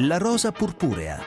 La rosa purpurea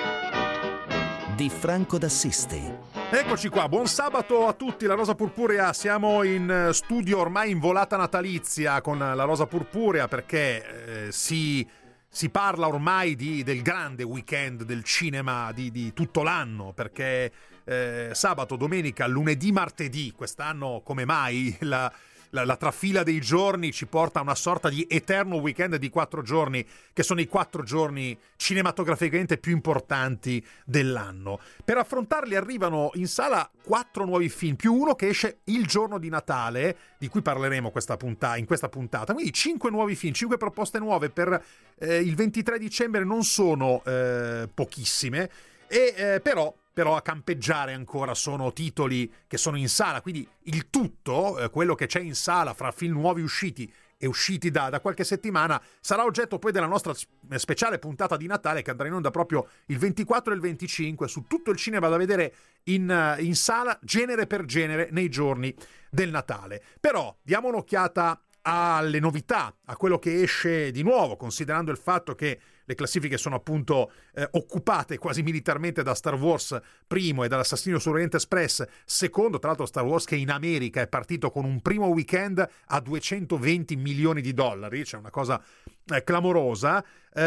di Franco d'Assisi. Eccoci qua, buon sabato a tutti, La Rosa Purpurea. Siamo in studio ormai in volata natalizia con La Rosa Purpurea perché si parla ormai del grande weekend del cinema di tutto l'anno, perché sabato, domenica, lunedì, martedì, quest'anno come mai la trafila dei giorni ci porta a una sorta di eterno weekend di 4 giorni, che sono i 4 giorni cinematograficamente più importanti dell'anno. Per affrontarli arrivano in sala 4 nuovi film, più uno che esce il giorno di Natale, di cui parleremo in questa puntata. Quindi 5 nuovi film, 5 proposte nuove per il 23 dicembre non sono pochissime, e però a campeggiare ancora sono titoli che sono in sala, quindi il tutto, quello che c'è in sala fra film nuovi usciti e usciti da qualche settimana, sarà oggetto poi della nostra speciale puntata di Natale che andrà in onda proprio il 24 e il 25 su tutto il cinema da vedere in sala, genere per genere, nei giorni del Natale. Però diamo un'occhiata alle novità, a quello che esce di nuovo, considerando il fatto che le classifiche sono appunto occupate quasi militarmente da Star Wars primo e dall'Assassinio sull'Oriente Express secondo. Tra l'altro Star Wars che in America è partito con un primo weekend a $220 milioni, cioè una cosa clamorosa.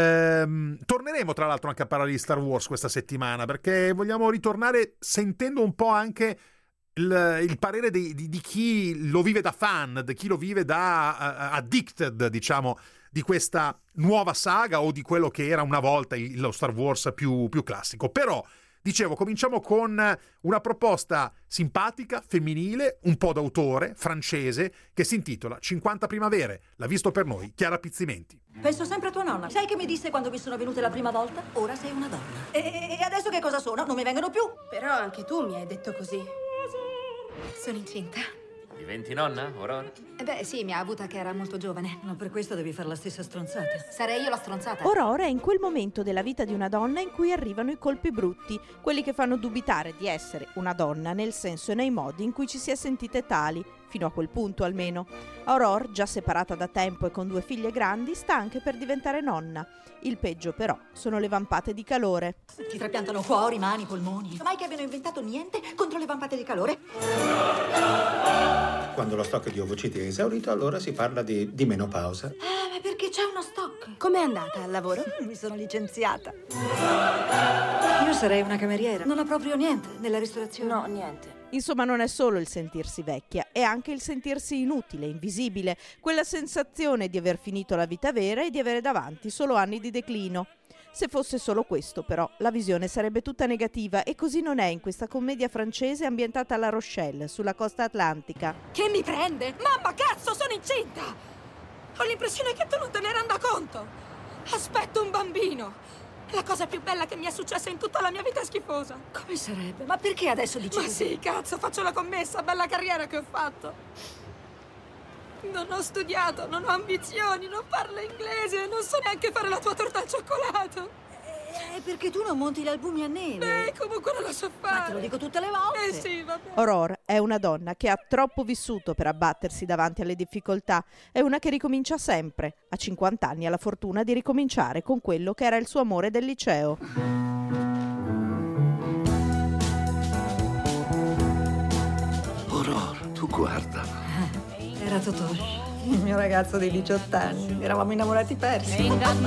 Torneremo tra l'altro anche a parlare di Star Wars questa settimana, perché vogliamo ritornare sentendo un po' anche il parere di chi lo vive da fan, di chi lo vive da addicted, diciamo, di questa nuova saga o di quello che era una volta lo Star Wars più classico. Però, dicevo, cominciamo con una proposta simpatica, femminile, un po' d'autore, francese, che si intitola 50 primavere. L'ha visto per noi Chiara Pizzimenti. Penso sempre a tua nonna. Sai che mi disse quando mi sono venute la prima volta? Ora sei una donna. E adesso che cosa sono? Non mi vengono più. Però anche tu mi hai detto così. Sono incinta. Diventi nonna, Aurora? Beh, sì, mi ha avuta che era molto giovane. Ma per questo devi fare la stessa stronzata. Sarei io la stronzata. Aurora è in quel momento della vita di una donna in cui arrivano i colpi brutti, quelli che fanno dubitare di essere una donna nel senso e nei modi in cui ci si è sentite tali, fino a quel punto almeno. Aurora, già separata da tempo e con 2 figlie grandi, sta anche per diventare nonna. Il peggio però sono le vampate di calore. Ti trapiantano cuori, mani, polmoni. Mai che abbiano inventato niente contro le vampate di calore? Quando lo stock di ovociti è esaurito, allora si parla di menopausa. Ma perché c'è uno stock? Com'è andata al lavoro? Mi sono licenziata. Io sarei una cameriera. Non ho proprio niente nella ristorazione. No, niente. Insomma, non è solo il sentirsi vecchia, è anche il sentirsi inutile, invisibile, quella sensazione di aver finito la vita vera e di avere davanti solo anni di declino. Se fosse solo questo, però, la visione sarebbe tutta negativa, e così non è in questa commedia francese ambientata a La Rochelle, sulla costa atlantica. Che mi prende? Mamma, cazzo, sono incinta! Ho l'impressione che tu non te ne renda conto. Aspetto un bambino. La cosa più bella che mi è successa in tutta la mia vita è schifosa. Come sarebbe? Ma perché adesso dici Ma così? sì, cazzo, faccio la commessa, bella carriera che ho fatto. Non ho studiato, non ho ambizioni, non parlo inglese, non so neanche fare la tua torta al cioccolato. Perché tu non monti gli albumi a neve? Comunque non lo so fare. Ma te lo dico tutte le volte. Sì, vabbè. Aurora è una donna che ha troppo vissuto per abbattersi davanti alle difficoltà. È una che ricomincia sempre. A 50 anni ha la fortuna di ricominciare con quello che era il suo amore del liceo. Aurora, tu guarda. Era Totò, il mio ragazzo di 18 anni. Eravamo innamorati persi.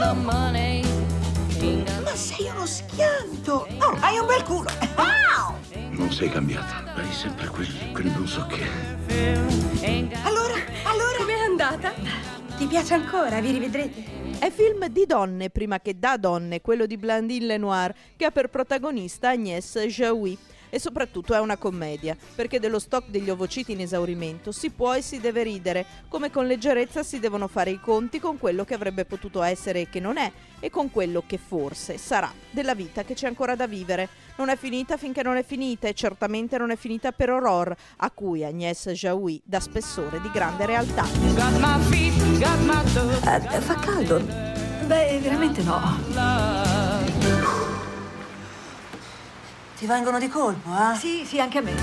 Ma sei uno schianto! Oh, hai un bel culo! Wow! Non sei cambiata. Hai sempre quel non so che. Allora? Com'è andata? Ti piace ancora? Vi rivedrete? È film di donne prima che da donne, quello di Blandine Lenoir, che ha per protagonista Agnès Jaoui. E soprattutto è una commedia, perché dello stock degli ovociti in esaurimento si può e si deve ridere, come con leggerezza si devono fare i conti con quello che avrebbe potuto essere e che non è, e con quello che forse sarà della vita che c'è ancora da vivere. Non è finita finché non è finita, e certamente non è finita per Aurore, a cui Agnès Jaoui dà spessore di grande realtà. Fa caldo? Beh, veramente no. Ti vengono di colpo, eh? Sì, anche a me.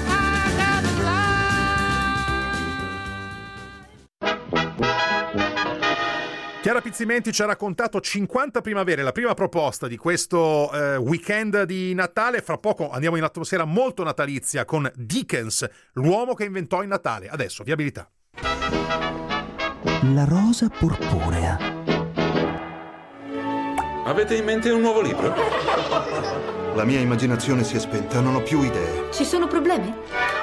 Chiara Pizzimenti ci ha raccontato 50 primavere, la prima proposta di questo weekend di Natale. Fra poco andiamo in atmosfera molto natalizia con Dickens, l'uomo che inventò il Natale. Adesso, viabilità. La rosa purpurea. Avete in mente un nuovo libro? La mia immaginazione si è spenta, non ho più idee. Ci sono problemi?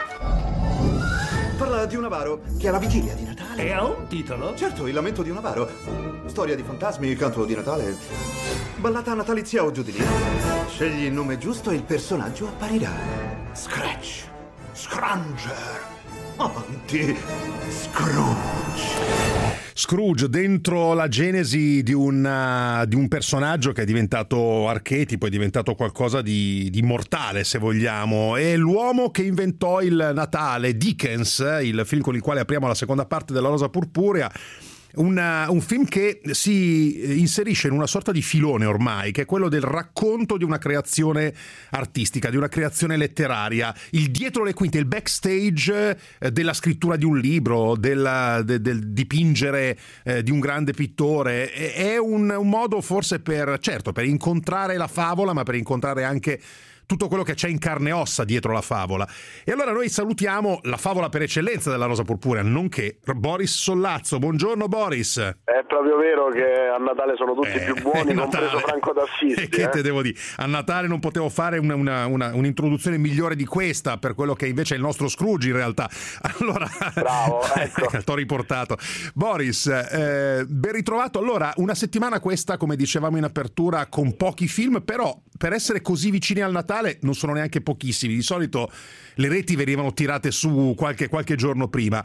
Parla di un avaro che è la vigilia di Natale. E ha un titolo? Certo, il lamento di un avaro. Storia di fantasmi, canto di Natale, ballata natalizia o giù di lì. Scegli il nome giusto e il personaggio apparirà. Scratch, Scranger, avanti, Scrooge. Scrooge, dentro la genesi di un personaggio che è diventato archetipo, è diventato qualcosa di immortale, se vogliamo. È l'uomo che inventò il Natale, Dickens, il film con il quale apriamo la seconda parte della Rosa Purpurea. Un film che si inserisce in una sorta di filone ormai, che è quello del racconto di una creazione artistica, di una creazione letteraria, il dietro le quinte, il backstage della scrittura di un libro, del dipingere di un grande pittore. È un modo forse per incontrare la favola, ma per incontrare anche tutto quello che c'è in carne e ossa dietro la favola. E allora noi salutiamo la favola per eccellenza della Rosa Purpurea, nonché Boris Sollazzo. Buongiorno Boris. È proprio vero che a Natale sono tutti più buoni, compreso Franco d'Assisi. Che te devo dire? A Natale non potevo fare un'introduzione migliore di questa, per quello che invece è il nostro Scrooge in realtà. Allora, bravo, ecco. T'ho riportato. Boris, ben ritrovato. Allora, una settimana questa, come dicevamo in apertura, con pochi film, però per essere così vicini al Natale non sono neanche pochissimi. Di solito le reti venivano tirate su qualche giorno prima.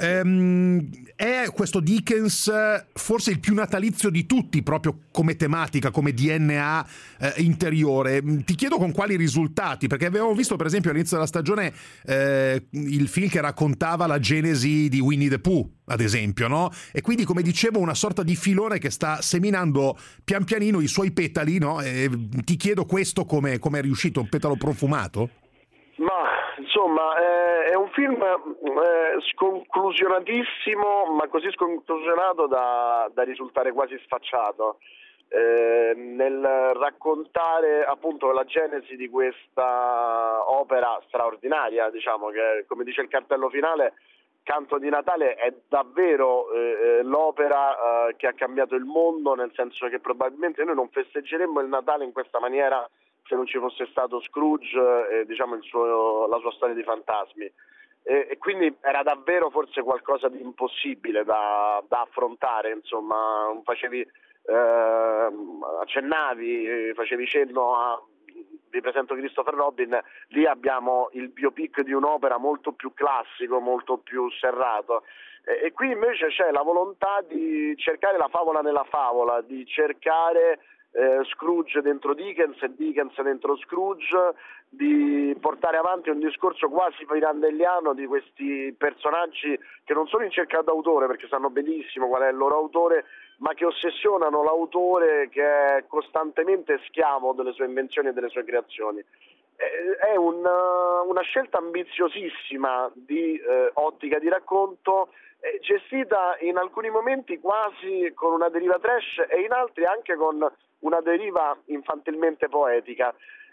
È questo Dickens forse il più natalizio di tutti, proprio come tematica, come DNA interiore. Ti chiedo con quali risultati, perché avevamo visto per esempio all'inizio della stagione il film che raccontava la genesi di Winnie the Pooh, ad esempio, no? E quindi, come dicevo, una sorta di filone che sta seminando pian pianino i suoi petali, no? E ti chiedo questo come è riuscito, un petalo profumato? Ma insomma è un film sconclusionatissimo, ma così sconclusionato da risultare quasi sfacciato nel raccontare appunto la genesi di questa opera straordinaria, diciamo, che, come dice il cartello finale, Canto di Natale è davvero l'opera che ha cambiato il mondo, nel senso che probabilmente noi non festeggeremmo il Natale in questa maniera se non ci fosse stato Scrooge, diciamo la sua storia di fantasmi. E quindi era davvero forse qualcosa di impossibile da affrontare, insomma, accennavi, facevi cenno a... Vi presento Christopher Robin, lì abbiamo il biopic di un'opera molto più classico, molto più serrato, e qui invece c'è la volontà di cercare la favola nella favola, di cercare Scrooge dentro Dickens e Dickens dentro Scrooge, di portare avanti un discorso quasi pirandelliano di questi personaggi che non sono in cerca d'autore, perché sanno benissimo qual è il loro autore, ma che ossessionano l'autore, che è costantemente schiavo delle sue invenzioni e delle sue creazioni. È una scelta ambiziosissima di ottica di racconto, gestita in alcuni momenti quasi con una deriva trash e in altri anche con una deriva infantilmente poetica.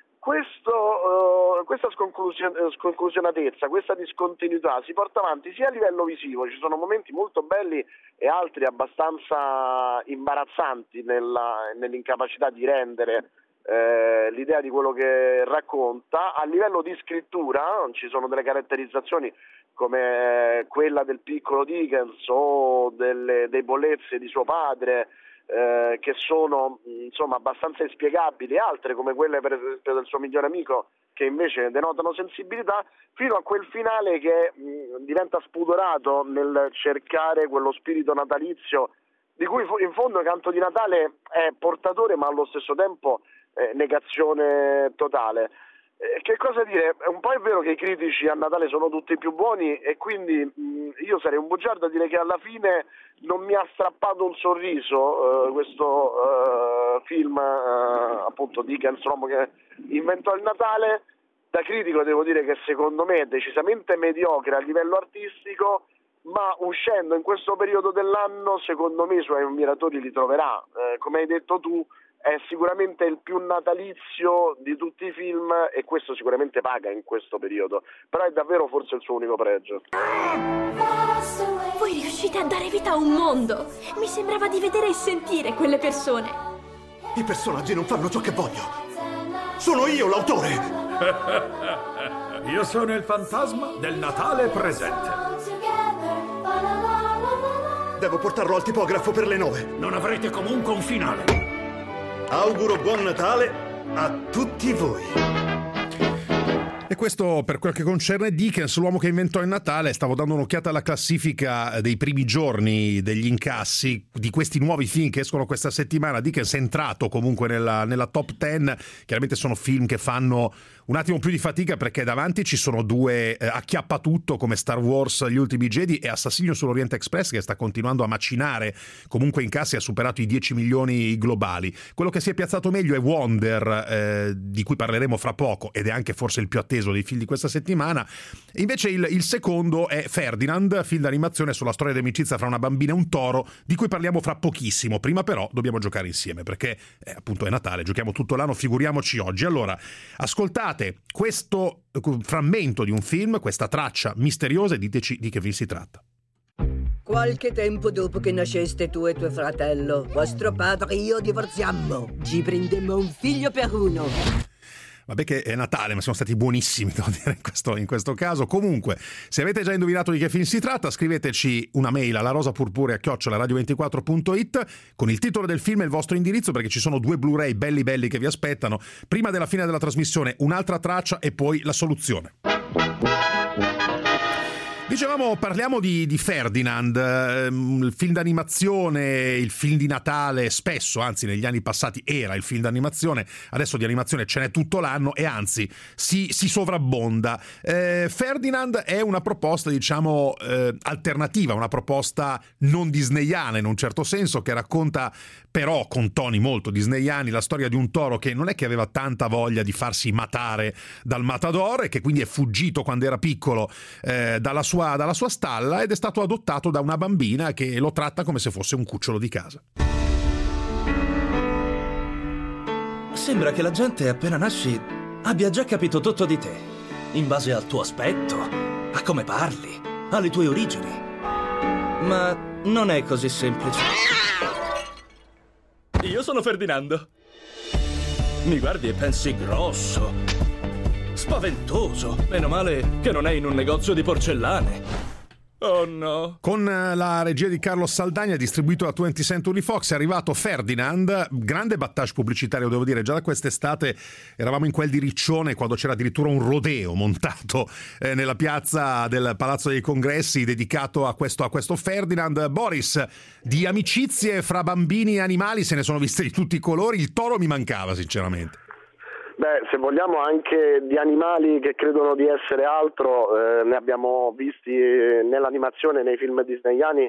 Questa sconclusionatezza, questa discontinuità si porta avanti sia a livello visivo, ci sono momenti molto belli e altri abbastanza imbarazzanti nell'incapacità di rendere l'idea di quello che racconta. A livello di scrittura ci sono delle caratterizzazioni come quella del piccolo Dickens o dei Bollezzi di suo padre, che sono insomma abbastanza inspiegabili, altre come quelle per esempio del suo migliore amico, che invece denotano sensibilità, fino a quel finale che diventa spudorato nel cercare quello spirito natalizio di cui in fondo Canto di Natale è portatore, ma allo stesso tempo negazione totale. Che cosa dire? Un po' è vero che i critici a Natale sono tutti più buoni, e quindi io sarei un bugiardo a dire che alla fine non mi ha strappato un sorriso questo film, appunto Dickens, l'uomo che inventò il Natale. Da critico devo dire che secondo me è decisamente mediocre a livello artistico, ma uscendo in questo periodo dell'anno secondo me i suoi ammiratori li troverà. Come hai detto tu, è sicuramente il più natalizio di tutti i film e questo sicuramente paga in questo periodo, però è davvero forse il suo unico pregio. Voi riuscite a dare vita a un mondo. Mi sembrava di vedere e sentire quelle persone. I personaggi non fanno ciò che voglio. Sono io l'autore. Io sono il fantasma del Natale presente. Devo portarlo al tipografo per le 9. Non avrete comunque un finale. Auguro buon Natale a tutti voi. E questo per quel che concerne Dickens, l'uomo che inventò il Natale. Stavo dando un'occhiata alla classifica dei primi giorni degli incassi di questi nuovi film che escono questa settimana. Dickens è entrato comunque nella top 10. Chiaramente sono film che fanno un attimo più di fatica perché davanti ci sono due acchiappatutto come Star Wars Gli Ultimi Jedi e Assassinio sull'Oriente Express, che sta continuando a macinare comunque incassi, ha superato i 10 milioni globali. Quello che si è piazzato meglio è Wonder, di cui parleremo fra poco ed è anche forse il più atteso dei film di questa settimana. E invece il secondo è Ferdinand, film d'animazione sulla storia di amicizia fra una bambina e un toro, di cui parliamo fra pochissimo. Prima però dobbiamo giocare insieme perché appunto è Natale, giochiamo tutto l'anno, figuriamoci oggi. Allora, ascoltate questo frammento di un film, questa traccia misteriosa, e diteci di che film si tratta. Qualche tempo dopo che nasceste tu e tuo fratello, vostro padre e io divorziammo. Ci prendemmo un figlio per uno. Vabbè che è Natale, ma siamo stati buonissimi, devo dire, in questo caso. Comunque, se avete già indovinato di che film si tratta, scriveteci una mail alla rosapurpurea@radio24.it con il titolo del film e il vostro indirizzo, perché ci sono 2 Blu-ray belli che vi aspettano. Prima della fine della trasmissione un'altra traccia e poi la soluzione. Dicevamo, parliamo di Ferdinand, il film d'animazione, il film di Natale, spesso, anzi negli anni passati era il film d'animazione, adesso di animazione ce n'è tutto l'anno e anzi si sovrabbonda. Ferdinand è una proposta, diciamo, alternativa, una proposta non disneyana in un certo senso, che racconta però con toni molto disneyani la storia di un toro che non è che aveva tanta voglia di farsi matare dal matador e che quindi è fuggito quando era piccolo dalla sua stalla ed è stato adottato da una bambina che lo tratta come se fosse un cucciolo di casa. Sembra che la gente appena nasci abbia già capito tutto di te, in base al tuo aspetto, a come parli, alle tue origini. Ma non è così semplice. Io sono Ferdinando. Mi guardi e pensi grosso, spaventoso. Meno male che non è in un negozio di porcellane. Oh no. Con la regia di Carlo Saldagna, distribuito da 20th Century Fox, è arrivato Ferdinand, grande battage pubblicitario, devo dire. Già da quest'estate eravamo in quel di Riccione, quando c'era addirittura un rodeo montato nella piazza del Palazzo dei Congressi dedicato a questo Ferdinand. Boris, di amicizie fra bambini e animali se ne sono viste di tutti i colori. Il toro mi mancava sinceramente. Beh, se vogliamo anche di animali che credono di essere altro, ne abbiamo visti nell'animazione, nei film disneyani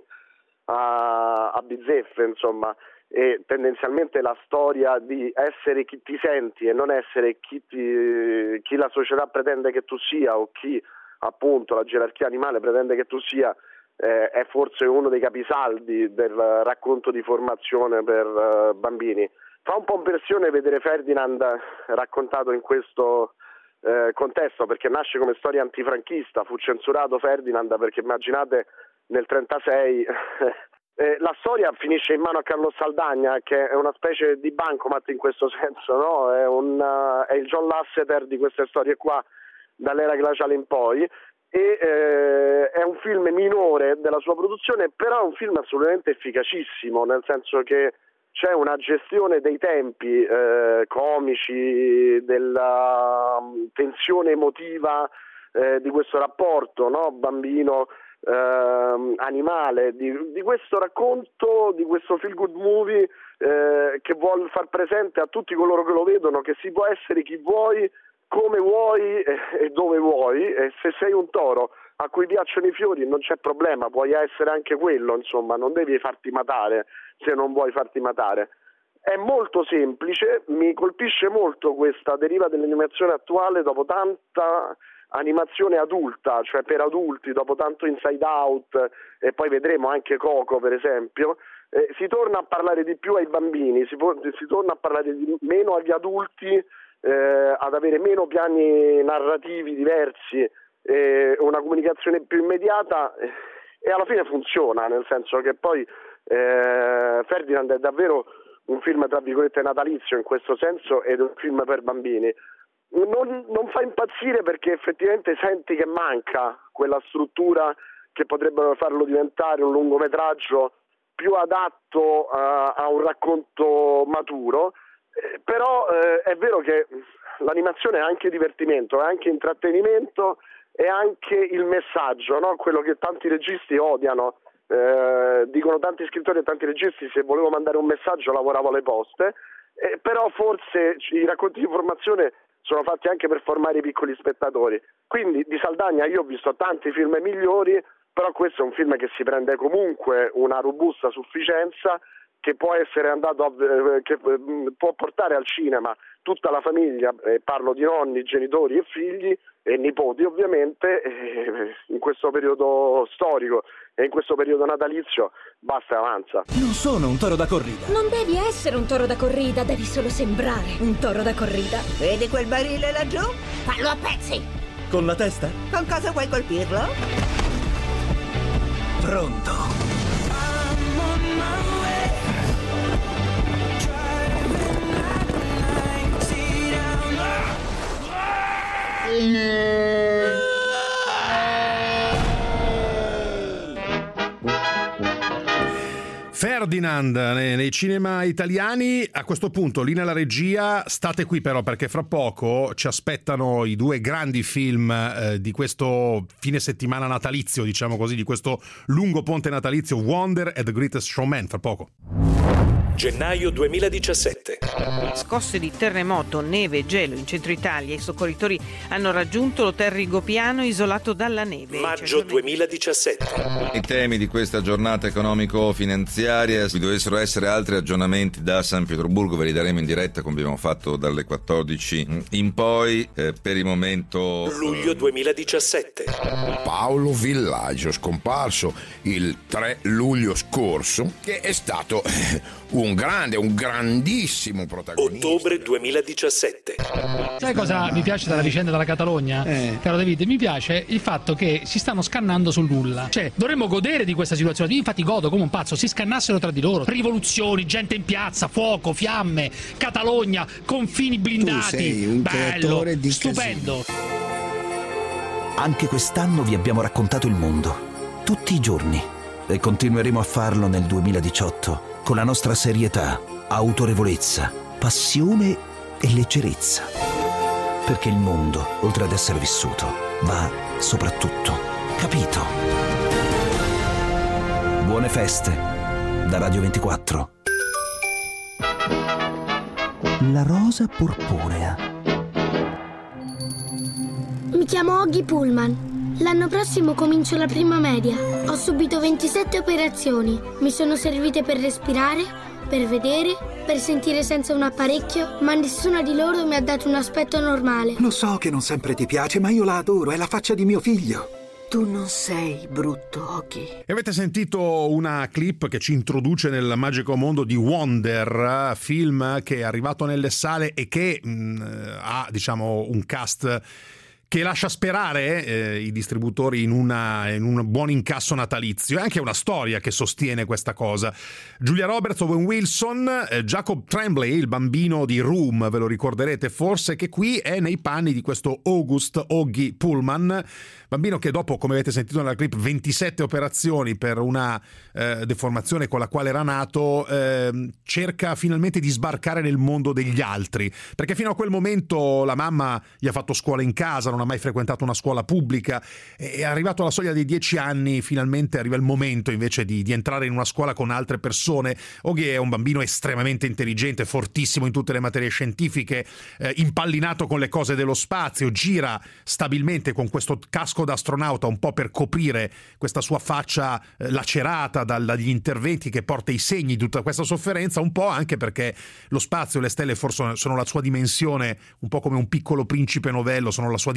a bizzeffe, insomma, e tendenzialmente la storia di essere chi ti senti e non essere chi la società pretende che tu sia o chi appunto la gerarchia animale pretende che tu sia, è forse uno dei capisaldi del racconto di formazione per bambini. Fa un po' impressione vedere Ferdinand raccontato in questo contesto, perché nasce come storia antifranchista. Fu censurato Ferdinand perché, immaginate, nel 1936 la storia finisce in mano a Carlo Saldagna, che è una specie di bancomat in questo senso, no? È il John Lasseter di queste storie qua, dall'era glaciale in poi. E è un film minore della sua produzione, però è un film assolutamente efficacissimo, nel senso che c'è una gestione dei tempi comici, della tensione emotiva di questo rapporto, no? Bambino animale, di questo racconto, di questo feel good movie che vuol far presente a tutti coloro che lo vedono che si può essere chi vuoi, come vuoi e dove vuoi, e se sei un toro a cui piacciono i fiori non c'è problema, puoi essere anche quello, insomma, non devi farti matare se non vuoi farti matare. È molto semplice, mi colpisce molto questa deriva dell'animazione attuale dopo tanta animazione adulta, cioè per adulti, dopo tanto Inside Out e poi vedremo anche Coco per esempio, si torna a parlare di più ai bambini, si torna a parlare di meno agli adulti, ad avere meno piani narrativi diversi, una comunicazione più immediata, e alla fine funziona, nel senso che poi Ferdinand è davvero un film tra virgolette natalizio in questo senso, ed è un film per bambini. Non fa impazzire perché effettivamente senti che manca quella struttura che potrebbero farlo diventare un lungometraggio più adatto a un racconto maturo, però è vero che l'animazione è anche divertimento, è anche intrattenimento, è anche il messaggio, no? Quello che tanti registi odiano. Dicono tanti scrittori e tanti registi: se volevo mandare un messaggio lavoravo alle poste, però forse i racconti di informazione sono fatti anche per formare i piccoli spettatori. Quindi di Saldagna io ho visto tanti film migliori, però questo è un film che si prende comunque una robusta sufficienza, che può essere che può portare al cinema tutta la famiglia, parlo di nonni, genitori e figli e nipoti ovviamente, in questo periodo storico e in questo periodo natalizio basta e avanza. Non sono un toro da corrida. Non devi essere un toro da corrida, devi solo sembrare un toro da corrida. Vedi quel barile laggiù? Fallo a pezzi! Con la testa? Con cosa vuoi colpirlo? Pronto. Ferdinand nei cinema italiani. A questo punto, linea alla regia, state qui però perché fra poco ci aspettano i due grandi film di questo fine settimana natalizio, diciamo così, di questo lungo ponte natalizio, Wonder e The Greatest Showman, fra poco. Gennaio 2017. Scosse di terremoto, neve e gelo in centro Italia. I soccorritori hanno raggiunto l'hotel Rigopiano isolato dalla neve. Maggio 2017. I temi di questa giornata economico-finanziaria: vi dovessero essere altri aggiornamenti da San Pietroburgo, ve li daremo in diretta come abbiamo fatto dalle 14 in poi. Per il momento luglio 2017. Paolo Villaggio, scomparso il 3 luglio scorso, che è stato un grandissimo protagonista. Ottobre 2017. Sai cosa mi piace della vicenda della Catalogna? Caro David, mi piace il fatto che si stanno scannando sul nulla. Cioè, dovremmo godere di questa situazione. Io infatti godo come un pazzo, si scannassero tra di loro. Rivoluzioni, gente in piazza, fuoco, fiamme, Catalogna, confini blindati. Tu sei un creatore di stupendo. Anche quest'anno vi abbiamo raccontato il mondo, tutti i giorni, e continueremo a farlo nel 2018 con la nostra serietà, autorevolezza, passione e leggerezza. Perché il mondo, oltre ad essere vissuto, va soprattutto capito. Buone feste da Radio 24. La rosa purpurea. Mi chiamo Oggy Pullman. L'anno prossimo comincio la prima media. Ho subito 27 operazioni. Mi sono servite per respirare, per vedere, per sentire senza un apparecchio, ma nessuna di loro mi ha dato un aspetto normale. Lo so che non sempre ti piace, ma io la adoro, è la faccia di mio figlio. Tu non sei brutto, Oggy. E avete sentito una clip che ci introduce nel magico mondo di Wonder, film che è arrivato nelle sale e che ha, diciamo, un cast che lascia sperare i distributori in un buon incasso natalizio. È anche una storia che sostiene questa cosa. Julia Roberts, Owen Wilson, Jacob Tremblay, il bambino di Room, ve lo ricorderete forse, che qui è nei panni di questo Oggy Pullman, bambino che dopo, come avete sentito nella clip, 27 operazioni per una deformazione con la quale era nato, cerca finalmente di sbarcare nel mondo degli altri, perché fino a quel momento la mamma gli ha fatto scuola in casa, non ha mai frequentato una scuola pubblica, e è arrivato alla soglia dei 10 anni, finalmente arriva il momento invece di entrare in una scuola con altre persone. Oggy è un bambino estremamente intelligente, fortissimo in tutte le materie scientifiche, impallinato con le cose dello spazio, gira stabilmente con questo casco da astronauta un po' per coprire questa sua faccia lacerata dagli interventi, che porta i segni di tutta questa sofferenza, un po' anche perché lo spazio e le stelle forse sono la sua dimensione, un po' come un Piccolo Principe novello, sono la sua dimensione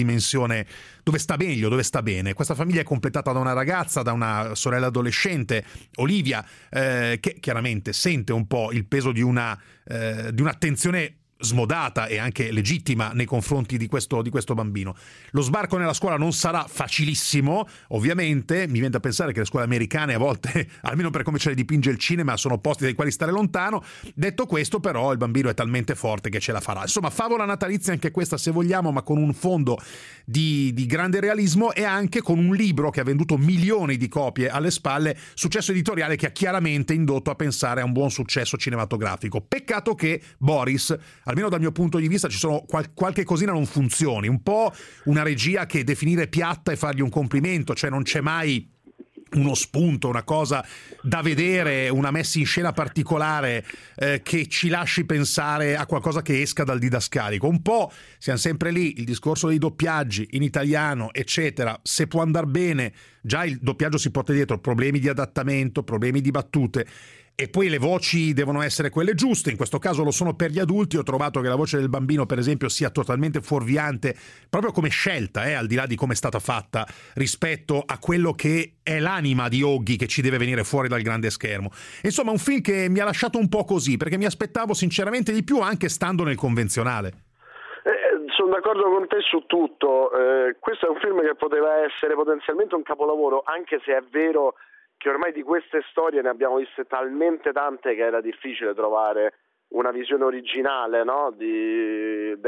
dimensione dove sta meglio, dove sta bene. Questa famiglia è completata da una ragazza, da una sorella adolescente, Olivia, che chiaramente sente un po' il peso di un'attenzione smodata e anche legittima nei confronti di questo bambino. Lo sbarco nella scuola non sarà facilissimo, ovviamente. Mi viene da pensare che le scuole americane a volte, almeno per come ce le dipinge il cinema, sono posti dai quali stare lontano. Detto questo, però, il bambino è talmente forte che ce la farà. Insomma, favola natalizia anche questa, se vogliamo, ma con un fondo di grande realismo e anche con un libro che ha venduto milioni di copie alle spalle, successo editoriale che ha chiaramente indotto a pensare a un buon successo cinematografico. Peccato che Boris, almeno dal mio punto di vista, ci sono qualche cosina non funzioni, un po' una regia che definire piatta e fargli un complimento, cioè non c'è mai uno spunto, una cosa da vedere, una messa in scena particolare che ci lasci pensare a qualcosa che esca dal didascalico. Un po' siamo sempre lì, il discorso dei doppiaggi in italiano, eccetera. Se può andar bene, già il doppiaggio si porta dietro problemi di adattamento, problemi di battute, e poi le voci devono essere quelle giuste. In questo caso lo sono per gli adulti. Ho trovato che la voce del bambino, per esempio, sia totalmente fuorviante proprio come scelta, al di là di come è stata fatta, rispetto a quello che è l'anima di Oggy che ci deve venire fuori dal grande schermo. Insomma, un film che mi ha lasciato un po' così, perché mi aspettavo sinceramente di più, anche stando nel convenzionale. Sono d'accordo con te su tutto. Questo è un film che poteva essere potenzialmente un capolavoro, anche se è vero che ormai di queste storie ne abbiamo viste talmente tante che era difficile trovare una visione originale, no? Del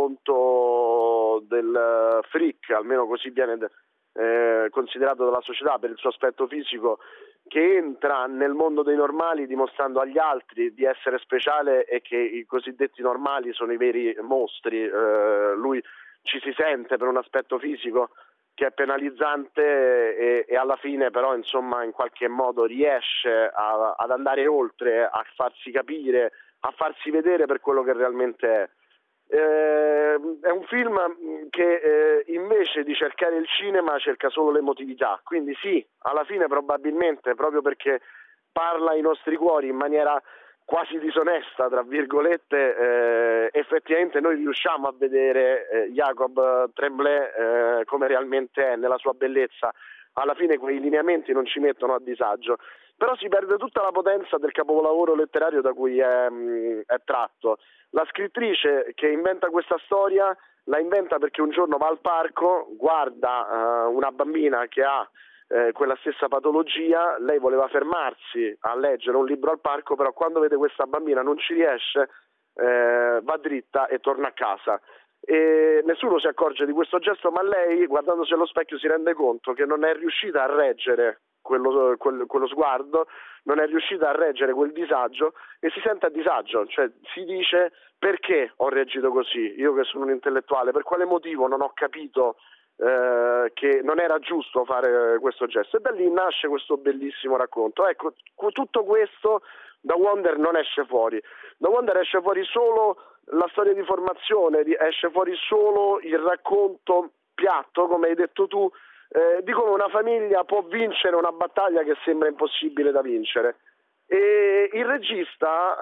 racconto del freak, almeno così viene considerato dalla società per il suo aspetto fisico, che entra nel mondo dei normali dimostrando agli altri di essere speciale e che i cosiddetti normali sono i veri mostri. Lui ci si sente per un aspetto fisico che è penalizzante e alla fine però insomma in qualche modo riesce ad andare oltre, a farsi capire, a farsi vedere per quello che realmente è. È un film che invece di cercare il cinema cerca solo l'emotività, quindi sì, alla fine probabilmente proprio perché parla ai nostri cuori in maniera quasi disonesta, tra virgolette, effettivamente noi riusciamo a vedere Jacob Tremblay come realmente è, nella sua bellezza. Alla fine quei lineamenti non ci mettono a disagio, però si perde tutta la potenza del capolavoro letterario da cui è tratto. La scrittrice che inventa questa storia la inventa perché un giorno va al parco, guarda una bambina che ha quella stessa patologia, lei voleva fermarsi a leggere un libro al parco, però quando vede questa bambina non ci riesce, va dritta e torna a casa. E nessuno si accorge di questo gesto, ma lei, guardandosi allo specchio, si rende conto che non è riuscita a reggere quello sguardo, non è riuscita a reggere quel disagio e si sente a disagio, cioè si dice: perché ho reagito così? Io che sono un intellettuale, per quale motivo non ho capito che non era giusto fare questo gesto? E da lì nasce questo bellissimo racconto. Ecco, tutto questo da Wonder non esce fuori. Da Wonder esce fuori solo la storia di formazione, esce fuori solo il racconto piatto, come hai detto tu, di come una famiglia può vincere una battaglia che sembra impossibile da vincere. E il regista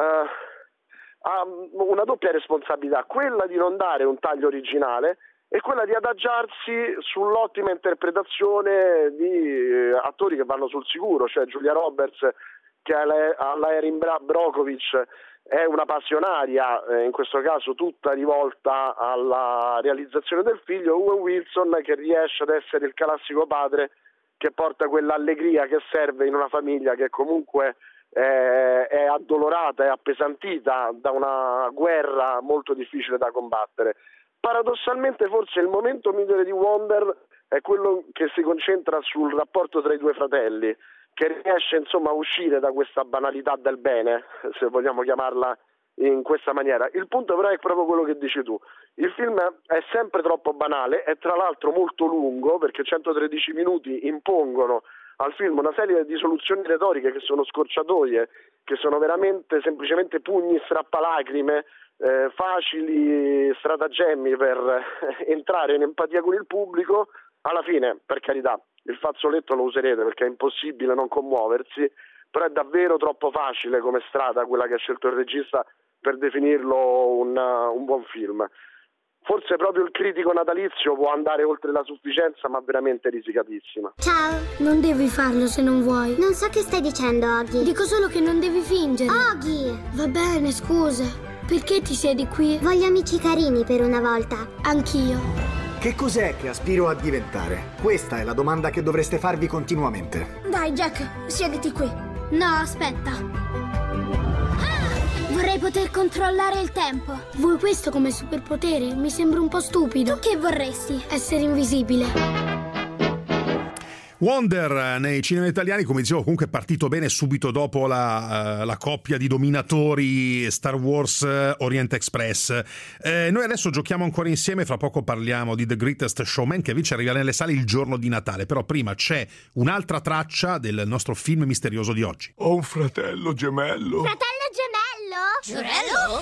ha una doppia responsabilità, quella di non dare un taglio originale e quella di adagiarsi sull'ottima interpretazione di attori che vanno sul sicuro, cioè Julia Roberts, che alla Erin Brockovich è una passionaria, in questo caso tutta rivolta alla realizzazione del figlio, Owen Wilson, che riesce ad essere il classico padre che porta quell'allegria che serve in una famiglia che comunque è addolorata e appesantita da una guerra molto difficile da combattere. Paradossalmente forse il momento migliore di Wonder è quello che si concentra sul rapporto tra i due fratelli, che riesce insomma a uscire da questa banalità del bene, se vogliamo chiamarla in questa maniera. Il punto però è proprio quello che dici tu: il film è sempre troppo banale, è tra l'altro molto lungo, perché 113 minuti impongono al film una serie di soluzioni retoriche che sono scorciatoie, che sono veramente semplicemente pugni strappalacrime, facili stratagemmi per entrare in empatia con il pubblico. Alla fine, per carità, il fazzoletto lo userete perché è impossibile non commuoversi, però è davvero troppo facile come strada quella che ha scelto il regista per definirlo un buon film. forse proprio il critico natalizio può andare oltre la sufficienza, ma veramente risicatissima. Ciao. Non devi farlo se non vuoi. Non so che stai dicendo, Oggy. Dico solo che non devi fingere. Oggy! Va bene, scusa. Perché ti siedi qui? Voglio amici carini per una volta. Anch'io. Che cos'è che aspiro a diventare? Questa è la domanda che dovreste farvi continuamente. Dai, Jack, siediti qui. No, aspetta. Vorrei poter controllare il tempo. Vuoi questo come superpotere? Mi sembra un po' stupido. Tu che vorresti? Essere invisibile. Wonder nei cinema italiani, come dicevo, comunque è partito bene subito dopo la coppia di dominatori Star Wars Orient Express. Noi adesso giochiamo ancora insieme, fra poco parliamo di The Greatest Showman, che invece arriva nelle sale il giorno di Natale, però prima c'è un'altra traccia del nostro film misterioso di oggi. Ho un fratello gemello. Fratello gemello?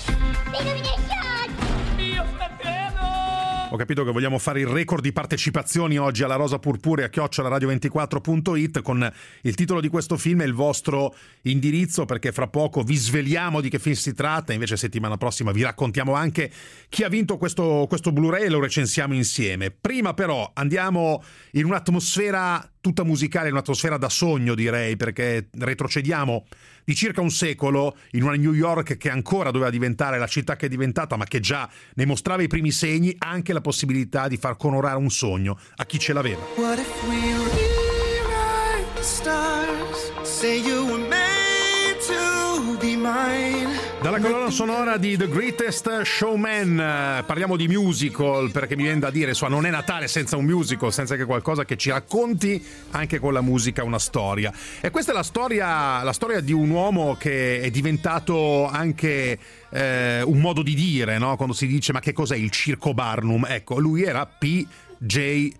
Mio fratello! Ho capito che vogliamo fare il record di partecipazioni oggi alla Rosa Purpurea @radio24.it con il titolo di questo film e il vostro indirizzo, perché fra poco vi sveliamo di che film si tratta, invece settimana prossima vi raccontiamo anche chi ha vinto questo Blu-ray e lo recensiamo insieme. Prima però andiamo in un'atmosfera tutta musicale, un'atmosfera da sogno, direi, perché retrocediamo di circa un secolo in una New York che ancora doveva diventare la città che è diventata, ma che già ne mostrava i primi segni, anche la possibilità di far conorare un sogno a chi ce l'aveva. What if we rewrite the stars? Say you were made to be mine. Dalla colonna sonora di The Greatest Showman parliamo di musical, perché mi viene da dire, non è Natale senza un musical, senza che qualcosa che ci racconti anche con la musica una storia. E questa è la storia di un uomo che è diventato anche un modo di dire, no? Quando si dice ma che cos'è il circo Barnum? Ecco, lui era P.T.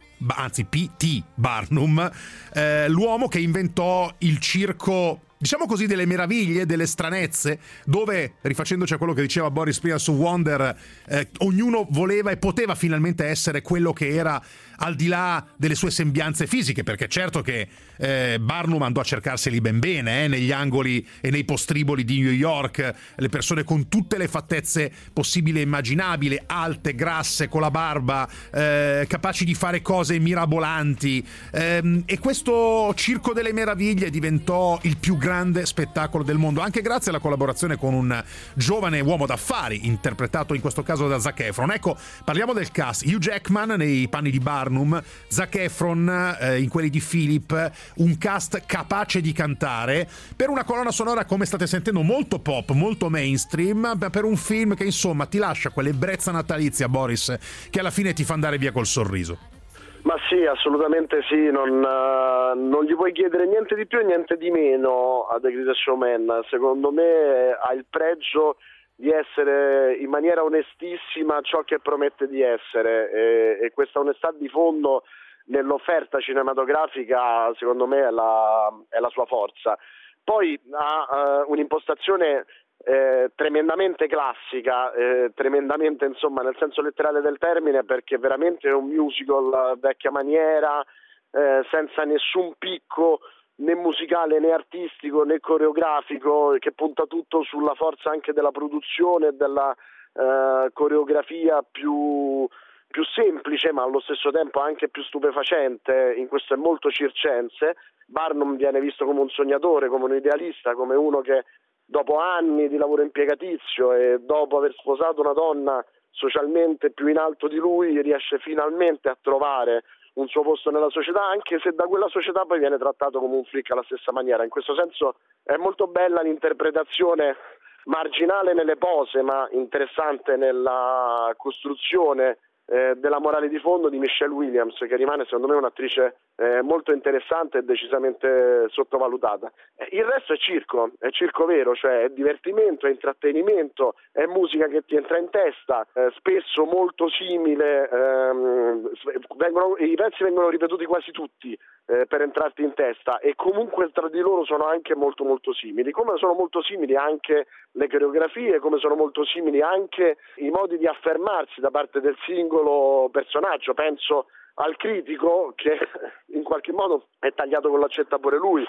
Barnum, l'uomo che inventò il circo, diciamo così, delle meraviglie, delle stranezze, dove, rifacendoci a quello che diceva Boris prima su Wonder, ognuno voleva e poteva finalmente essere quello che era, al di là delle sue sembianze fisiche, perché certo che Barnum andò a cercarseli ben bene negli angoli e nei postriboli di New York, le persone con tutte le fattezze possibili e immaginabili, alte, grasse, con la barba, capaci di fare cose mirabolanti, e questo circo delle meraviglie diventò il più grande spettacolo del mondo, anche grazie alla collaborazione con un giovane uomo d'affari interpretato in questo caso da Zac Efron. Ecco, parliamo del cast: Hugh Jackman nei panni di Barnum, Zac Efron in quelli di Philip, un cast capace di cantare per una colonna sonora, come state sentendo, molto pop, molto mainstream, per un film che insomma ti lascia quell'ebbrezza natalizia, Boris, che alla fine ti fa andare via col sorriso. Ma sì, assolutamente sì, non gli puoi chiedere niente di più e niente di meno a The Greatest Showman. Secondo me ha il pregio di essere in maniera onestissima ciò che promette di essere, e questa onestà di fondo nell'offerta cinematografica secondo me è la sua forza. Poi ha un'impostazione tremendamente classica, tremendamente, insomma, nel senso letterale del termine, perché veramente è un musical vecchia maniera, senza nessun picco né musicale né artistico né coreografico, che punta tutto sulla forza anche della produzione e della coreografia più semplice, ma allo stesso tempo anche più stupefacente. In questo è molto circense. Barnum viene visto come un sognatore, come un idealista, come uno che dopo anni di lavoro impiegatizio e dopo aver sposato una donna socialmente più in alto di lui riesce finalmente a trovare un suo posto nella società, anche se da quella società poi viene trattato come un freak alla stessa maniera. In questo senso è molto bella l'interpretazione, marginale nelle pose ma interessante nella costruzione della morale di fondo di Michelle Williams, che rimane secondo me un'attrice molto interessante e decisamente sottovalutata. Il resto è circo vero, cioè è divertimento, è intrattenimento, è musica che ti entra in testa, spesso molto simile, i pezzi vengono ripetuti quasi tutti per entrarti in testa, e comunque tra di loro sono anche molto molto simili, come sono molto simili anche le coreografie, come sono molto simili anche i modi di affermarsi da parte del singolo personaggio. Penso al critico, che in qualche modo è tagliato con l'accetta pure lui,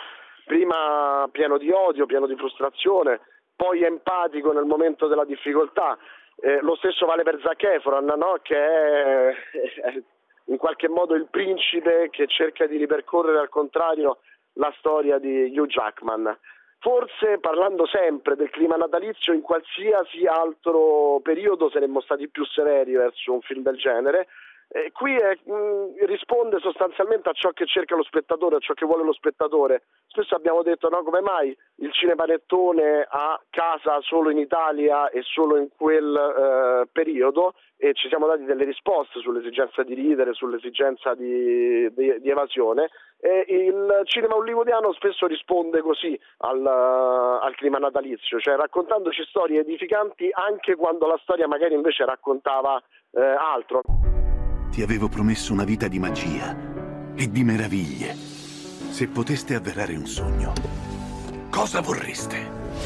prima pieno di odio, pieno di frustrazione, poi empatico nel momento della difficoltà, Lo stesso vale per Zac Efron, no? Che è in qualche modo il principe che cerca di ripercorrere al contrario la storia di Hugh Jackman. Forse, parlando sempre del clima natalizio, in qualsiasi altro periodo saremmo stati più severi verso un film del genere. Qui risponde sostanzialmente a ciò che cerca lo spettatore, a ciò che vuole lo spettatore. Spesso abbiamo detto, no, come mai il cinepanettone ha casa solo in Italia e solo in quel periodo, e ci siamo dati delle risposte sull'esigenza di ridere, sull'esigenza di evasione. E il cinema hollywoodiano spesso risponde così al clima natalizio, cioè raccontandoci storie edificanti anche quando la storia magari invece raccontava altro. Ti avevo promesso una vita di magia e di meraviglie. Se poteste avverare un sogno, cosa vorreste?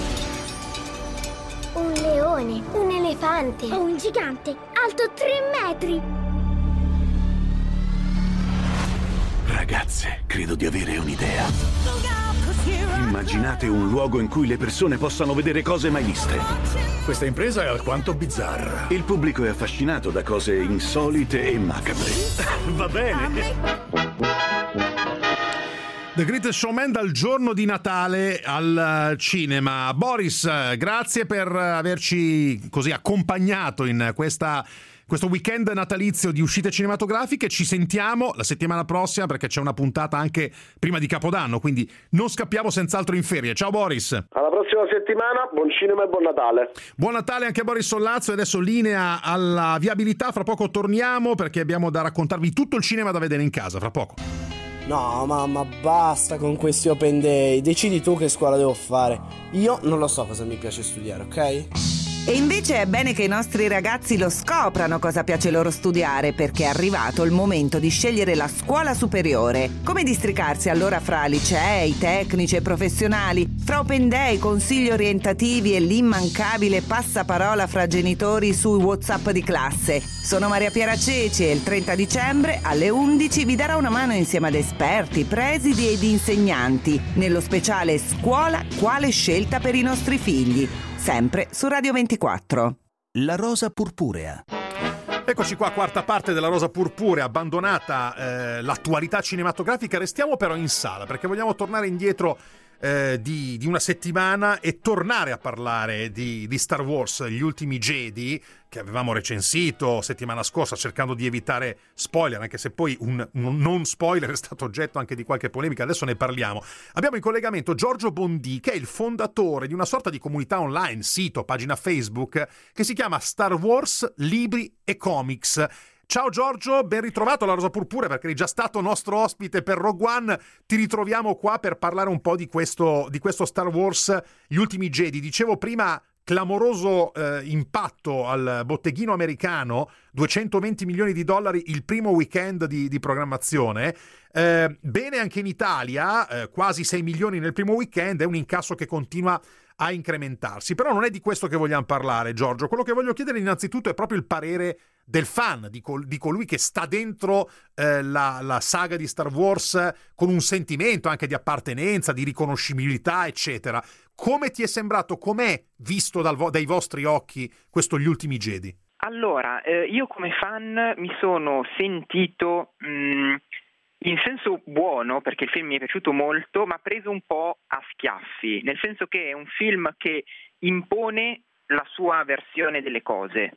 Un leone, un elefante, un gigante, alto 3 metri. Ragazze, credo di avere un'idea. Immaginate un luogo in cui le persone possano vedere cose mai viste. Questa impresa è alquanto bizzarra. Il pubblico è affascinato da cose insolite e macabre. Va bene. The Greatest Showman dal giorno di Natale al cinema. Boris, grazie per averci così accompagnato in questo weekend natalizio di uscite cinematografiche. Ci sentiamo la settimana prossima perché c'è una puntata anche prima di Capodanno, quindi non scappiamo senz'altro in ferie. Ciao Boris. Alla prossima settimana, buon cinema e buon Natale. Buon Natale anche a Boris Sollazzo, e adesso linea alla viabilità, fra poco torniamo perché abbiamo da raccontarvi tutto il cinema da vedere in casa, fra poco. No mamma, basta con questi open day, decidi tu che scuola devo fare. Io non lo so cosa mi piace studiare, ok? E invece è bene che i nostri ragazzi lo scoprano cosa piace loro studiare, perché è arrivato il momento di scegliere la scuola superiore. Come districarsi allora fra licei, tecnici e professionali, fra open day, consigli orientativi e l'immancabile passaparola fra genitori sui WhatsApp di classe? Sono Maria Piera Ceci e il 30 dicembre alle 11 vi darà una mano insieme ad esperti, presidi ed insegnanti nello speciale Scuola, quale scelta per i nostri figli? Sempre su Radio 24. La rosa purpurea. Eccoci qua, quarta parte della Rosa Purpurea, abbandonata l'attualità cinematografica. Restiamo però in sala perché vogliamo tornare indietro di una settimana e tornare a parlare di Star Wars, Gli Ultimi Jedi, che avevamo recensito settimana scorsa cercando di evitare spoiler, anche se poi un non spoiler è stato oggetto anche di qualche polemica. Adesso ne parliamo. Abbiamo in collegamento Giorgio Bondì, che è il fondatore di una sorta di comunità online, sito, pagina Facebook, che si chiama Star Wars Libri e Comics. Ciao Giorgio, ben ritrovato alla Rosa Purpurea, perché eri già stato nostro ospite per Rogue One. Ti ritroviamo qua per parlare un po' di questo Star Wars Gli Ultimi Jedi. Dicevo prima, clamoroso impatto al botteghino americano, 220 milioni di dollari il primo weekend di programmazione. Bene anche in Italia, quasi 6 milioni nel primo weekend, è un incasso che continua a incrementarsi. Però non è di questo che vogliamo parlare, Giorgio. Quello che voglio chiedere innanzitutto è proprio il parere del fan, di colui che sta dentro la saga di Star Wars con un sentimento anche di appartenenza, di riconoscibilità, eccetera. Come ti è sembrato, com'è visto dai vostri occhi questo Gli Ultimi Jedi? Allora, io come fan mi sono sentito in senso buono, perché il film mi è piaciuto molto, ma preso un po' a schiaffi, nel senso che è un film che impone la sua versione delle cose.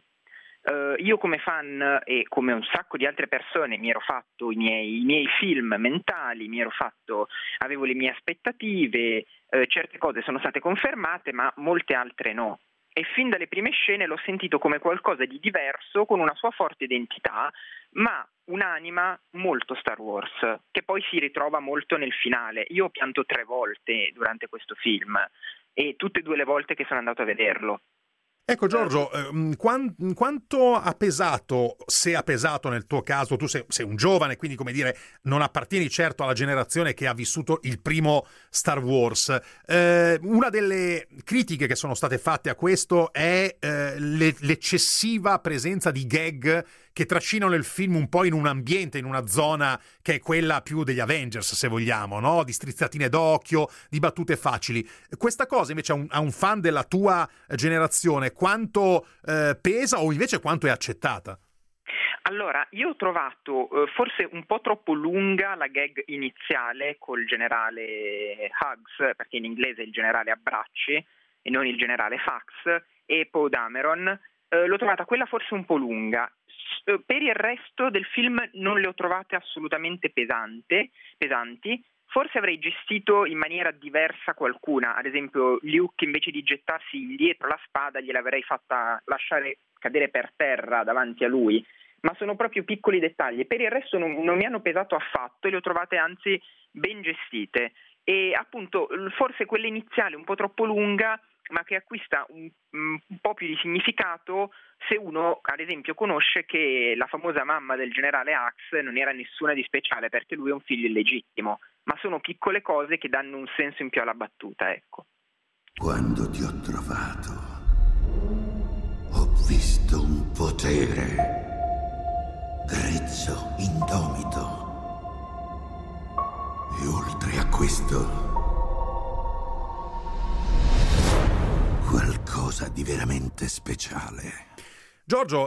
Io come fan e come un sacco di altre persone mi ero fatto i miei film mentali, avevo le mie aspettative, certe cose sono state confermate ma molte altre no, e fin dalle prime scene l'ho sentito come qualcosa di diverso, con una sua forte identità, ma un'anima molto Star Wars, che poi si ritrova molto nel finale. Io ho pianto 3 volte durante questo film, e tutte e 2 le volte che sono andato a vederlo. Ecco Giorgio, quanto ha pesato, se ha pesato nel tuo caso, tu sei un giovane, quindi come dire non appartieni certo alla generazione che ha vissuto il primo Star Wars. Una delle critiche che sono state fatte a questo è l'eccessiva presenza di gag che trascinano il film un po' in un ambiente, in una zona che è quella più degli Avengers, se vogliamo, no? Di strizzatine d'occhio, di battute facili. Questa cosa invece a un fan della tua generazione quanto pesa o invece quanto è accettata? Allora, io ho trovato forse un po' troppo lunga la gag iniziale col generale Hugs, perché in inglese è il generale Abbracci e non il generale Fax, e Poe Dameron. L'ho trovata quella forse un po' lunga. Per il resto del film non le ho trovate assolutamente pesanti. Forse avrei gestito in maniera diversa qualcuna, ad esempio Luke invece di gettarsi dietro la spada gliel'avrei fatta lasciare cadere per terra davanti a lui. Ma sono proprio piccoli dettagli. Per il resto non mi hanno pesato affatto e le ho trovate anzi ben gestite. E appunto forse quella iniziale un po' troppo lunga, ma che acquista un po' più di significato se uno, ad esempio, conosce che la famosa mamma del generale Axe non era nessuna di speciale perché lui è un figlio illegittimo. Ma sono piccole cose che danno un senso in più alla battuta, ecco. Quando ti ho trovato, ho visto un potere grezzo, indomito. E oltre a questo, qualcosa di veramente speciale. Giorgio,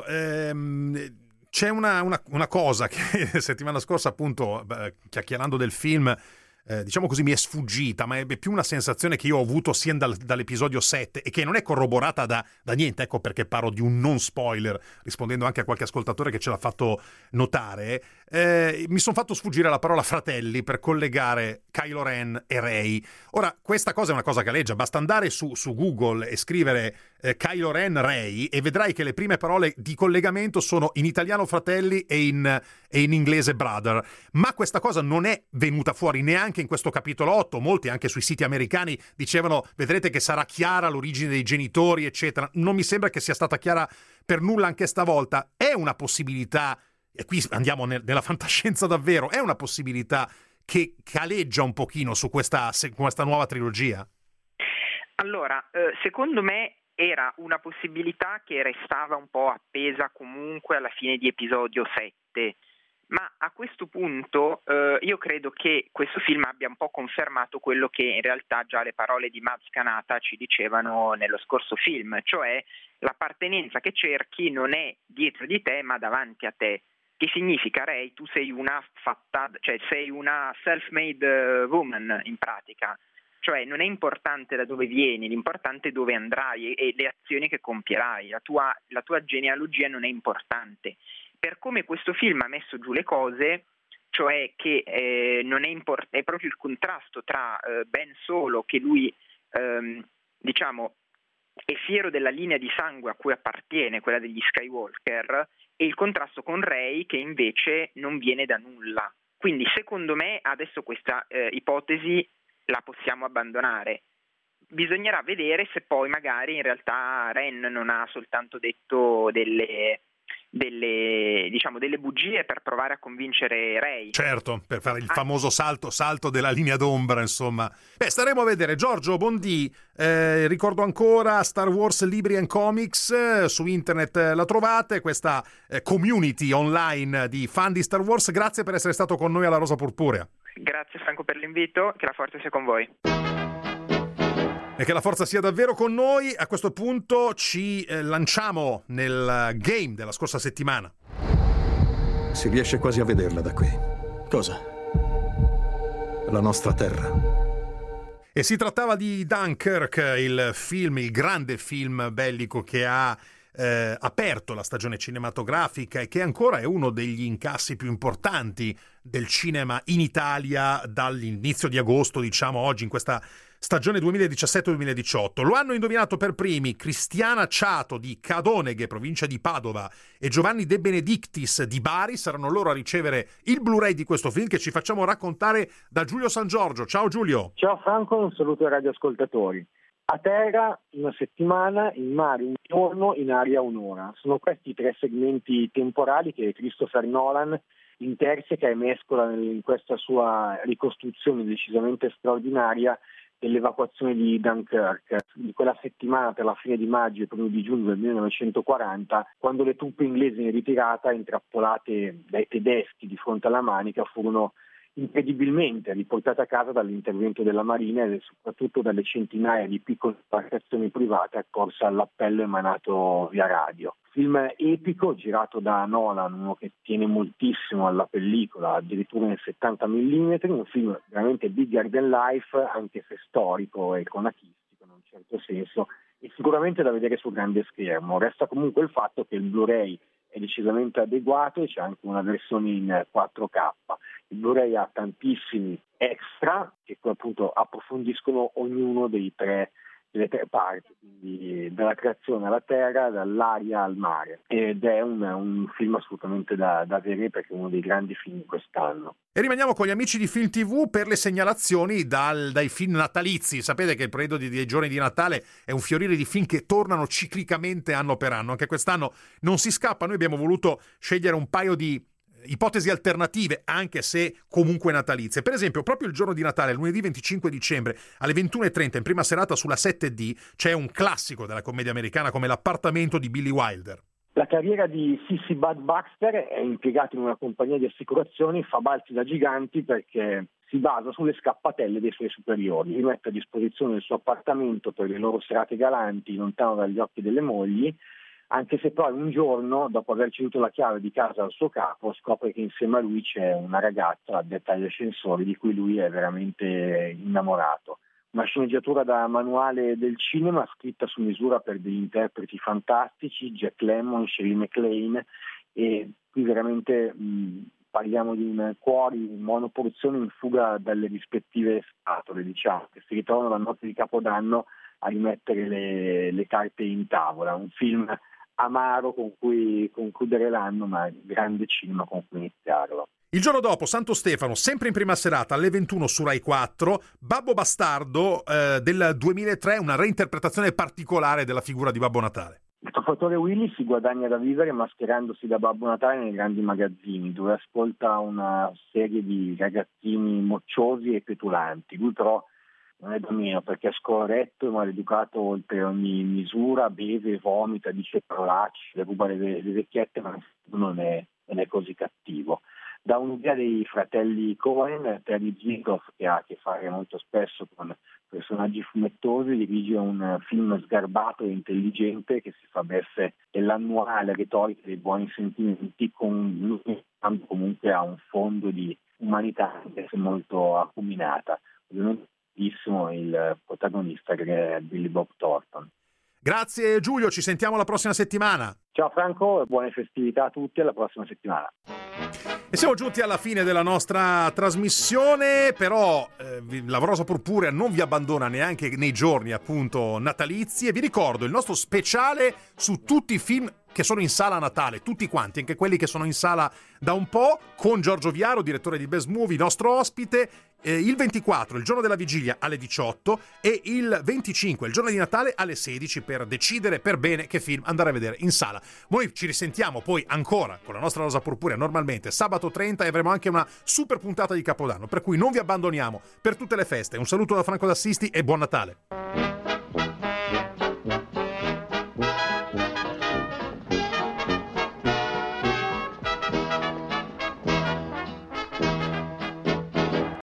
c'è una cosa che settimana scorsa, appunto, chiacchierando del film, diciamo così, mi è sfuggita, ma è più una sensazione che io ho avuto sia dall'episodio 7 e che non è corroborata da niente, ecco perché parlo di un non spoiler, rispondendo anche a qualche ascoltatore che ce l'ha fatto notare. Mi sono fatto sfuggire la parola fratelli per collegare Kylo Ren e Rey. Ora, questa cosa è una cosa galeggia, basta andare su Google e scrivere Kylo Ren Rey e vedrai che le prime parole di collegamento sono in italiano fratelli e in inglese brother, ma questa cosa non è venuta fuori neanche in questo capitolo 8. Molti anche sui siti americani dicevano vedrete che sarà chiara l'origine dei genitori eccetera. Non mi sembra che sia stata chiara per nulla anche stavolta. È una possibilità, e qui andiamo nella fantascienza davvero, è una possibilità che caleggia un pochino su questa nuova trilogia? Allora, secondo me era una possibilità che restava un po' appesa comunque alla fine di episodio 7, ma a questo punto io credo che questo film abbia un po' confermato quello che in realtà già le parole di Maz Kanata ci dicevano nello scorso film, cioè l'appartenenza che cerchi non è dietro di te ma davanti a te. Che significa, Rey, tu sei una sei una self-made woman in pratica. Cioè non è importante da dove vieni, l'importante è dove andrai e le azioni che compierai. La tua genealogia non è importante. Per come questo film ha messo giù le cose, cioè che non è è proprio il contrasto tra Ben Solo, che lui diciamo è fiero della linea di sangue a cui appartiene, quella degli Skywalker, e il contrasto con Rey, che invece non viene da nulla. Quindi secondo me adesso questa ipotesi la possiamo abbandonare. Bisognerà vedere se poi magari in realtà Ren non ha soltanto detto delle bugie per provare a convincere Rey. Certo, per fare il famoso salto della linea d'ombra, insomma. Staremo a vedere. Giorgio Bondi, ricordo ancora Star Wars Libri and Comics, su internet la trovate, questa community online di fan di Star Wars. Grazie per essere stato con noi alla Rosa Purpurea. Grazie Franco per l'invito, che la forza sia con voi. E che la forza sia davvero con noi. A questo punto ci lanciamo nel game della scorsa settimana. Si riesce quasi a vederla da qui. Cosa? La nostra terra. E si trattava di Dunkirk, il grande film bellico che ha aperto la stagione cinematografica e che ancora è uno degli incassi più importanti del cinema in Italia dall'inizio di agosto, diciamo oggi, in questa stagione 2017-2018. Lo hanno indovinato per primi Cristiana Ciato di Cadoneghe, provincia di Padova, e Giovanni De Benedictis di Bari. Saranno loro a ricevere il Blu-ray di questo film che ci facciamo raccontare da Giulio San Giorgio. Ciao Giulio. Ciao Franco, un saluto ai radioascoltatori. A terra una settimana, in mare un giorno, in aria un'ora. Sono questi i 3 segmenti temporali che Christopher Nolan interseca e mescola in questa sua ricostruzione decisamente straordinaria dell'evacuazione di Dunkirk, di quella settimana per la fine di maggio e primo di giugno del 1940, quando le truppe inglesi in ritirata, intrappolate dai tedeschi di fronte alla Manica, furono incredibilmente riportate a casa dall'intervento della Marina e soprattutto dalle centinaia di piccole imbarcazioni private accorse all'appello emanato via radio. Film epico, girato da Nolan, uno che tiene moltissimo alla pellicola, addirittura in 70 mm, un film veramente bigger than life, anche se storico e iconachistico in un certo senso, e sicuramente da vedere sul grande schermo. Resta comunque il fatto che il Blu-ray è decisamente adeguato e c'è anche una versione in 4K. Il Blu-ray ha tantissimi extra che appunto approfondiscono ognuno delle tre parti, quindi dalla creazione alla terra, dall'aria al mare, ed è un film assolutamente da vedere perché è uno dei grandi film di quest'anno. E rimaniamo con gli amici di Film TV per le segnalazioni dai film natalizi. Sapete che il periodo dei giorni di Natale è un fiorire di film che tornano ciclicamente anno per anno. Anche quest'anno non si scappa. Noi abbiamo voluto scegliere un paio di ipotesi alternative, anche se comunque natalizie. Per esempio, proprio il giorno di Natale, lunedì 25 dicembre, alle 21:30, in prima serata sulla 7D, c'è un classico della commedia americana come L'appartamento di Billy Wilder. La carriera di Sissy Bud Baxter è impiegato in una compagnia di assicurazioni, fa balzi da giganti perché si basa sulle scappatelle dei suoi superiori, rimette a disposizione il suo appartamento per le loro serate galanti, lontano dagli occhi delle mogli, anche se poi un giorno, dopo aver ceduto la chiave di casa al suo capo, scopre che insieme a lui c'è una ragazza addetta agli ascensori di cui lui è veramente innamorato. Una sceneggiatura da manuale del cinema, scritta su misura per degli interpreti fantastici, Jack Lemmon, Shirley MacLaine, e qui veramente parliamo di un cuori in monoporzione in fuga dalle rispettive scatole, diciamo, che si ritrovano la notte di Capodanno a rimettere le carte in tavola. Un film amaro con cui concludere l'anno, ma grande cinema con cui iniziarlo. Il giorno dopo, Santo Stefano, sempre in prima serata, alle 21 su Rai 4, Babbo Bastardo del 2003, una reinterpretazione particolare della figura di Babbo Natale. Il truffatore Willy si guadagna da vivere mascherandosi da Babbo Natale nei grandi magazzini, dove ascolta una serie di ragazzini mocciosi e petulanti. Lui però non è da meno perché è scorretto e maleducato oltre ogni misura, beve, vomita, dice parolacce, ruba le vecchiette, ma non è così cattivo. Da un'idea dei fratelli Coen, Terry Ziegloff, che ha a che fare molto spesso con personaggi fumettosi, dirige un film sgarbato e intelligente che si fa beffe dell'annuale retorica dei buoni sentimenti, con comunque ha un fondo di umanità anche se molto acuminata. Ovviamente il protagonista che è Billy Bob Thornton. Grazie Giulio, ci sentiamo la prossima settimana. Ciao Franco, buone festività a tutti, alla prossima settimana. E siamo giunti alla fine della nostra trasmissione, però la Rosa Purpurea non vi abbandona neanche nei giorni appunto natalizi, e vi ricordo il nostro speciale su tutti i film che sono in sala a Natale, tutti quanti, anche quelli che sono in sala da un po', con Giorgio Viaro, direttore di Best Movie, nostro ospite, il 24, il giorno della vigilia, alle 18, e il 25, il giorno di Natale, alle 16, per decidere per bene che film andare a vedere in sala. Noi ci risentiamo poi ancora con la nostra Rosa Purpurea normalmente sabato 30, e avremo anche una super puntata di Capodanno, per cui non vi abbandoniamo per tutte le feste. Un saluto da Franco D'Assisti e buon Natale.